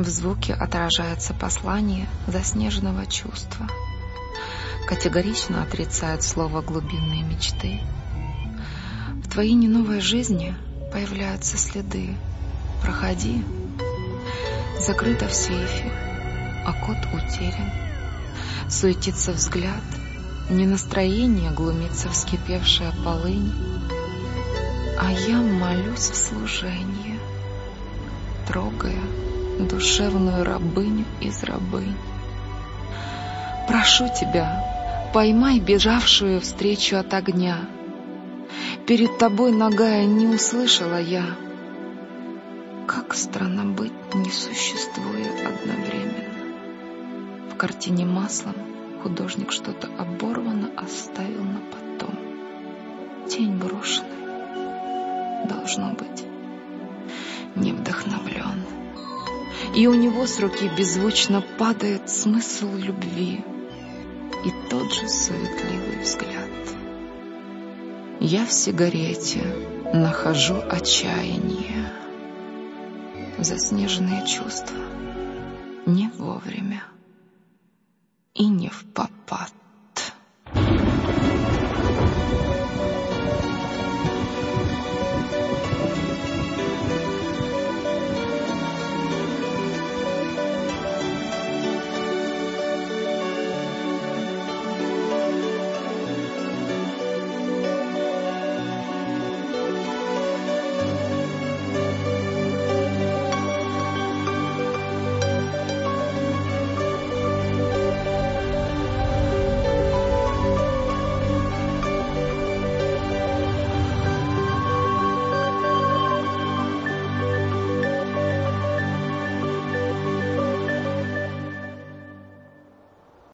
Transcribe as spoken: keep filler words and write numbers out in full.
В звуке отражается послание заснеженного чувства. Категорично отрицает слово глубинные мечты. В твоей не новой жизни появляются следы. Проходи. Закрыто в сейфе, а код утерян. Суетится взгляд, не настроение глумится вскипевшая полынь. А я молюсь в служении, трогая душевную рабыню из рабынь. Прошу тебя, поймай бежавшую встречу от огня. Перед тобой, нагая, не услышала я. Как странно быть, не существуя одновременно. В картине маслом художник что-то оборванно оставил на потом. Тень брошенный, должно быть, не вдохновлен. И у него с руки беззвучно падает смысл любви и тот же суетливый взгляд. Я в сигарете нахожу отчаяние. Заснеженные чувства не вовремя и не впопад.